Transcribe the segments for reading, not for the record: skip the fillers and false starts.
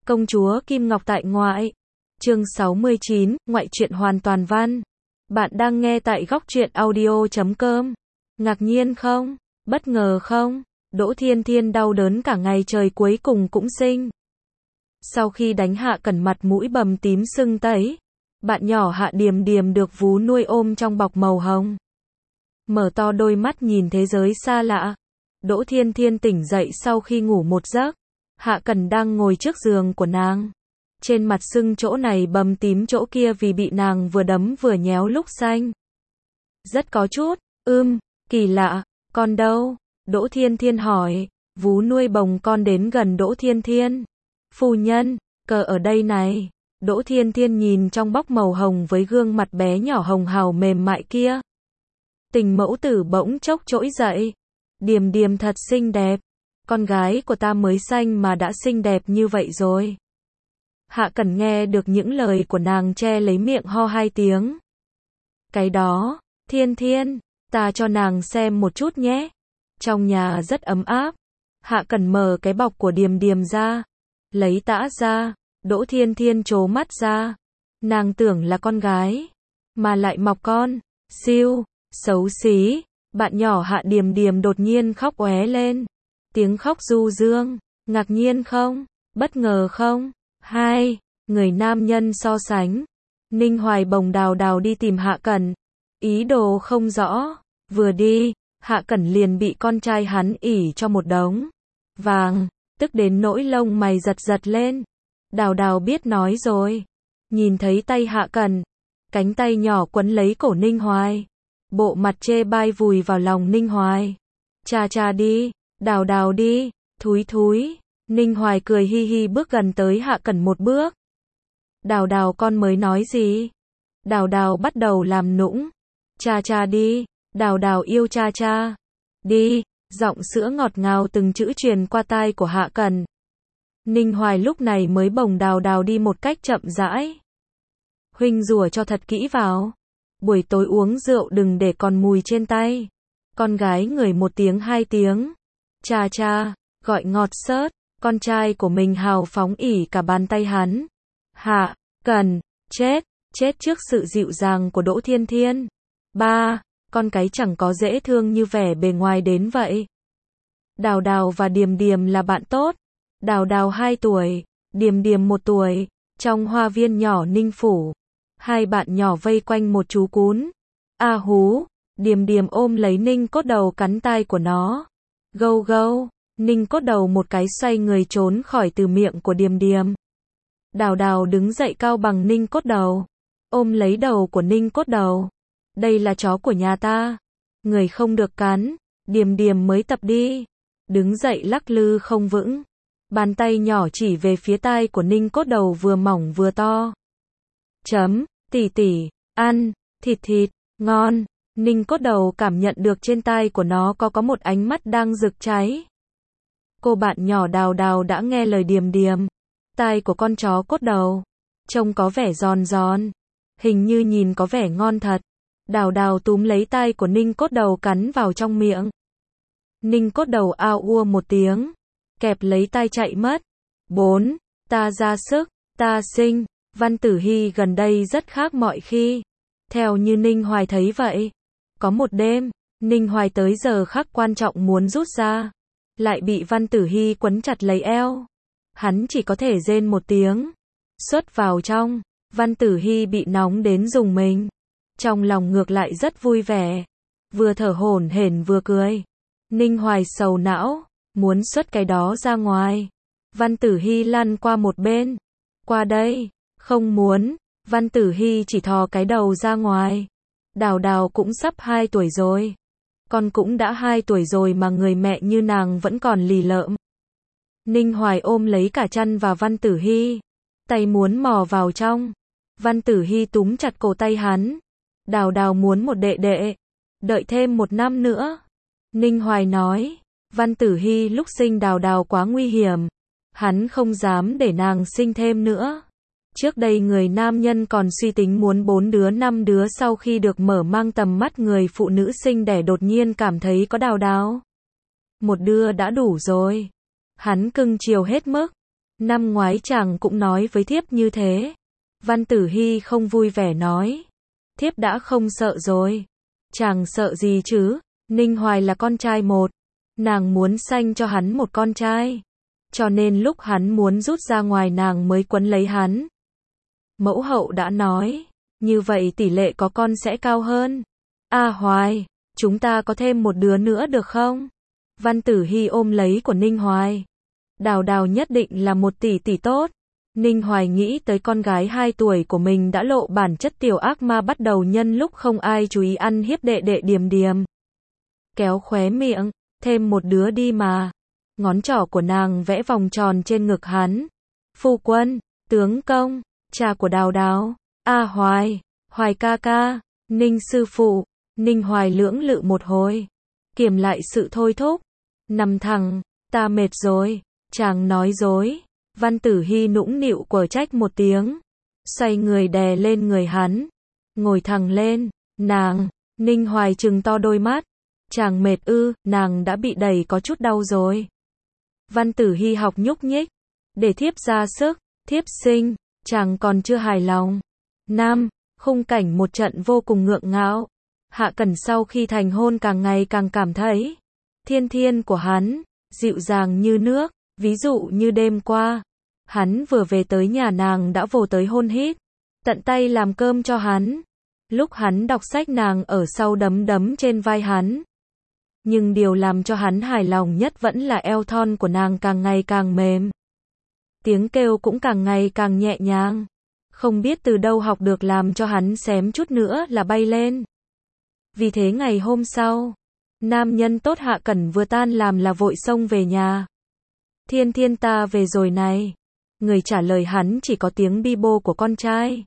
Công chúa Kim Ngọc tại ngoại. Chương 69, ngoại truyện hoàn toàn văn. Bạn đang nghe tại góc truyện audio.com. Ngạc nhiên không? Bất ngờ không? Đỗ Thiên Thiên đau đớn cả ngày trời cuối cùng cũng sinh. Sau khi đánh Hạ Cẩn mặt mũi bầm tím sưng tấy, bạn nhỏ Hạ Điềm Điềm được vú nuôi ôm trong bọc màu hồng. Mở to đôi mắt nhìn thế giới xa lạ. Đỗ Thiên Thiên tỉnh dậy sau khi ngủ một giấc. Hạ Cẩn đang ngồi trước giường của nàng. Trên mặt sưng chỗ này bầm tím chỗ kia vì bị nàng vừa đấm vừa nhéo lúc sanh. Rất có chút, kỳ lạ, con đâu? Đỗ Thiên Thiên hỏi. Vú nuôi bồng con đến gần Đỗ Thiên Thiên. Phu nhân, cờ ở đây này. Đỗ Thiên Thiên nhìn trong bóc màu hồng với gương mặt bé nhỏ hồng hào mềm mại kia. Tình mẫu tử bỗng chốc trỗi dậy. Điềm Điềm thật xinh đẹp. Con gái của ta mới sanh mà đã xinh đẹp như vậy rồi. Hạ Cẩn nghe được những lời của nàng che lấy miệng ho hai tiếng. Cái đó, Thiên Thiên, ta cho nàng xem một chút nhé. Trong nhà rất ấm áp. Hạ Cẩn mở cái bọc của Điềm Điềm ra. Lấy tã ra. Đỗ Thiên Thiên trố mắt ra. Nàng tưởng là con gái. Mà lại mọc con. Siêu, xấu xí. Bạn nhỏ Hạ Điềm Điềm đột nhiên khóc oé lên. Tiếng khóc du dương. Ngạc nhiên không? Bất ngờ không? Hai, người nam nhân so sánh. Ninh Hoài bồng Đào Đào đi tìm Hạ Cẩn. Ý đồ không rõ. Vừa đi, Hạ Cẩn liền bị con trai hắn ỉ cho một đống vàng, tức đến nỗi lông mày giật giật lên. Đào Đào biết nói rồi. Nhìn thấy tay Hạ Cẩn, cánh tay nhỏ quấn lấy cổ Ninh Hoài. Bộ mặt chê bai vùi vào lòng Ninh Hoài. Cha cha đi, Đào Đào đi, thúi thúi. Ninh Hoài cười hi hi bước gần tới Hạ Cẩn một bước. Đào Đào con mới nói gì? Đào Đào bắt đầu làm nũng. Cha cha đi, Đào Đào yêu cha cha. Đi, giọng sữa ngọt ngào từng chữ truyền qua tai của Hạ Cẩn. Ninh Hoài lúc này mới bồng Đào Đào đi một cách chậm rãi. Huynh rủa cho thật kỹ vào. Buổi tối uống rượu đừng để còn mùi trên tay. Con gái ngửi một tiếng hai tiếng. Cha cha, gọi ngọt xớt. Con trai của mình hào phóng ỉ cả bàn tay hắn. Hạ Cẩn, chết trước sự dịu dàng của Đỗ Thiên Thiên. Ba, con cái chẳng có dễ thương như vẻ bề ngoài đến vậy. Đào Đào và Điềm Điềm là bạn tốt. Đào Đào 2 tuổi, Điềm Điềm 1 tuổi. Trong hoa viên nhỏ Ninh Phủ, hai bạn nhỏ vây quanh một chú cún. A hú, Điềm Điềm ôm lấy Ninh Cốt Đầu cắn tai của nó. Gâu gâu. Ninh Cốt Đầu một cái xoay người trốn khỏi từ miệng của Điềm Điềm. Đào Đào đứng dậy cao bằng Ninh Cốt Đầu, ôm lấy đầu của Ninh Cốt Đầu. Đây là chó của nhà ta, người không được cắn. Điềm Điềm mới tập đi. Đứng dậy lắc lư không vững. Bàn tay nhỏ chỉ về phía tai của Ninh Cốt Đầu vừa mỏng vừa to. Tỉ tỉ, ăn, thịt, ngon. Ninh Cốt Đầu cảm nhận được trên tai của nó có một ánh mắt đang rực cháy. Cô bạn nhỏ Đào Đào đã nghe lời Điềm Điềm. Tai của con chó Cốt Đầu trông có vẻ giòn giòn, hình như nhìn có vẻ ngon thật. Đào Đào túm lấy tai của Ninh Cốt Đầu cắn vào trong miệng. Ninh Cốt Đầu ao ua một tiếng, kẹp lấy tai chạy mất. 4. Ta ra sức, ta sinh. Văn Tử Hy gần đây rất khác mọi khi. Theo như Ninh Hoài thấy vậy. Có một đêm, Ninh Hoài tới giờ khắc quan trọng muốn rút ra, lại bị Văn Tử Hy quấn chặt lấy eo. Hắn chỉ có thể rên một tiếng. Xuất vào trong. Văn Tử Hy bị nóng đến rùng mình. Trong lòng ngược lại rất vui vẻ. Vừa thở hổn hển vừa cười. Ninh Hoài sầu não, muốn xuất cái đó ra ngoài. Văn Tử Hy lăn qua một bên. Qua đây. Không muốn. Văn Tử Hy chỉ thò cái đầu ra ngoài. Đào Đào cũng sắp 2 tuổi rồi. Con cũng đã 2 tuổi rồi mà người mẹ như nàng vẫn còn lì lợm. Ninh Hoài ôm lấy cả chăn và Văn Tử Hy. Tay muốn mò vào trong. Văn Tử Hy túm chặt cổ tay hắn. Đào Đào muốn một đệ đệ. Đợi thêm 1 năm nữa. Ninh Hoài nói. Văn Tử Hy lúc sinh Đào Đào quá nguy hiểm. Hắn không dám để nàng sinh thêm nữa. Trước đây người nam nhân còn suy tính muốn 4 đứa 5 đứa, sau khi được mở mang tầm mắt người phụ nữ sinh đẻ đột nhiên cảm thấy có Đào Đào 1 đứa đã đủ rồi. Hắn cưng chiều hết mức. Năm ngoái chàng cũng nói với thiếp như thế. Văn Tử Hy không vui vẻ nói. Thiếp đã không sợ rồi. Chàng sợ gì chứ? Ninh Hoài là con trai một. Nàng muốn sanh cho hắn một con trai. Cho nên lúc hắn muốn rút ra ngoài nàng mới quấn lấy hắn. Mẫu hậu đã nói. Như vậy tỷ lệ có con sẽ cao hơn. A Hoài, chúng ta có thêm một đứa nữa được không? Văn Tử Hy ôm lấy của Ninh Hoài. Đào Đào nhất định là một tỷ tỷ tốt. Ninh Hoài nghĩ tới con gái 2 tuổi của mình đã lộ bản chất tiểu ác ma bắt đầu nhân lúc không ai chú ý ăn hiếp đệ đệ Điềm Điềm. Kéo khóe miệng, thêm một đứa đi mà. Ngón trỏ của nàng vẽ vòng tròn trên ngực hắn. Phu quân, tướng công, cha của Đào Đào. A Hoài, Hoài ca ca, Ninh sư phụ. Ninh Hoài lưỡng lự một hồi. Kiềm lại sự thôi thúc. Nằm thẳng, ta mệt rồi. Chàng nói dối. Văn Tử Hy nũng nịu quở trách một tiếng. Xoay người đè lên người hắn. Ngồi thẳng lên. Nàng. Ninh Hoài trừng to đôi mắt. Chàng mệt ư? Nàng đã bị đẩy có chút đau rồi. Văn Tử Hy học nhúc nhích. Để thiếp ra sức. Thiếp sinh. Chàng còn chưa hài lòng. Nam. Khung cảnh một trận vô cùng ngượng ngạo. Hạ Cẩn sau khi thành hôn càng ngày càng cảm thấy thiên thiên của hắn dịu dàng như nước. Ví dụ như đêm qua, hắn vừa về tới nhà nàng đã vồ tới hôn hít, tận tay làm cơm cho hắn. Lúc hắn đọc sách nàng ở sau đấm đấm trên vai hắn. Nhưng điều làm cho hắn hài lòng nhất vẫn là eo thon của nàng càng ngày càng mềm. Tiếng kêu cũng càng ngày càng nhẹ nhàng. Không biết từ đâu học được làm cho hắn xém chút nữa là bay lên. Vì thế ngày hôm sau, nam nhân tốt Hạ Cẩn vừa tan làm là vội xông về nhà. Thiên thiên ta về rồi này. Người trả lời hắn chỉ có tiếng bi bô của con trai.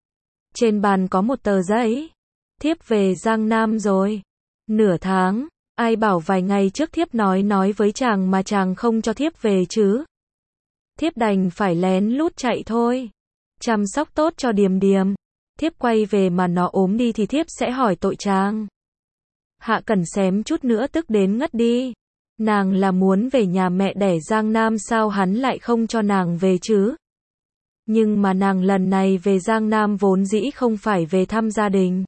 Trên bàn có một tờ giấy. Thiếp về Giang Nam rồi. Nửa tháng. Ai bảo vài ngày trước thiếp nói với chàng mà chàng không cho thiếp về chứ. Thiếp đành phải lén lút chạy thôi. Chăm sóc tốt cho Điềm Điềm. Thiếp quay về mà nó ốm đi thì thiếp sẽ hỏi tội chàng. Hạ Cẩn xém chút nữa tức đến ngất đi. Nàng là muốn về nhà mẹ đẻ Giang Nam sao hắn lại không cho nàng về chứ? Nhưng mà nàng lần này về Giang Nam vốn dĩ không phải về thăm gia đình.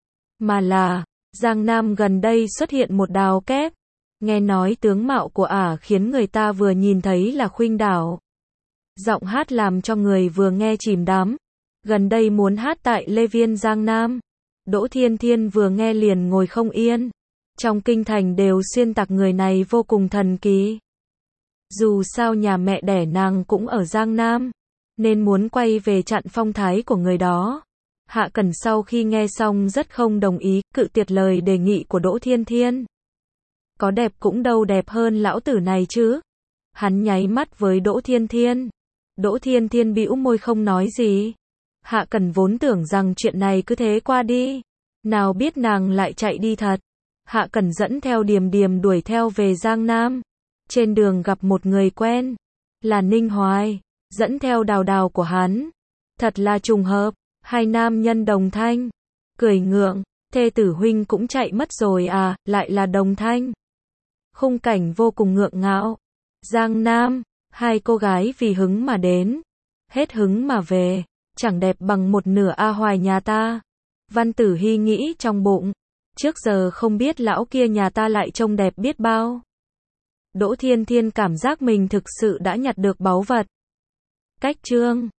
Mà là, Giang Nam gần đây xuất hiện một đào kép. Nghe nói tướng mạo của ả khiến người ta vừa nhìn thấy là khuynh đảo. Giọng hát làm cho người vừa nghe chìm đắm. Gần đây muốn hát tại Lê Viên Giang Nam. Đỗ Thiên Thiên vừa nghe liền ngồi không yên. Trong kinh thành đều xuyên tạc người này vô cùng thần kỳ. Dù sao nhà mẹ đẻ nàng cũng ở Giang Nam, nên muốn quay về chặn phong thái của người đó. Hạ Cẩn sau khi nghe xong rất không đồng ý, cự tuyệt lời đề nghị của Đỗ Thiên Thiên. Có đẹp cũng đâu đẹp hơn lão tử này chứ. Hắn nháy mắt với Đỗ Thiên Thiên. Đỗ Thiên Thiên bĩu môi không nói gì. Hạ Cẩn vốn tưởng rằng chuyện này cứ thế qua đi. Nào biết nàng lại chạy đi thật. Hạ Cẩn dẫn theo Điềm Điềm đuổi theo về Giang Nam. Trên đường gặp một người quen. Là Ninh Hoài. Dẫn theo Đào Đào của hắn. Thật là trùng hợp. Hai nam nhân đồng thanh. Cười ngượng. Thê tử huynh cũng chạy mất rồi à, lại là đồng thanh. Khung cảnh vô cùng ngượng ngạo. Giang Nam. Hai cô gái vì hứng mà đến. Hết hứng mà về. Chẳng đẹp bằng một nửa A Hoài nhà ta. Văn Tử Hy nghĩ trong bụng. Trước giờ không biết lão kia nhà ta lại trông đẹp biết bao. Đỗ Thiên Thiên cảm giác mình thực sự đã nhặt được báu vật. Cách chương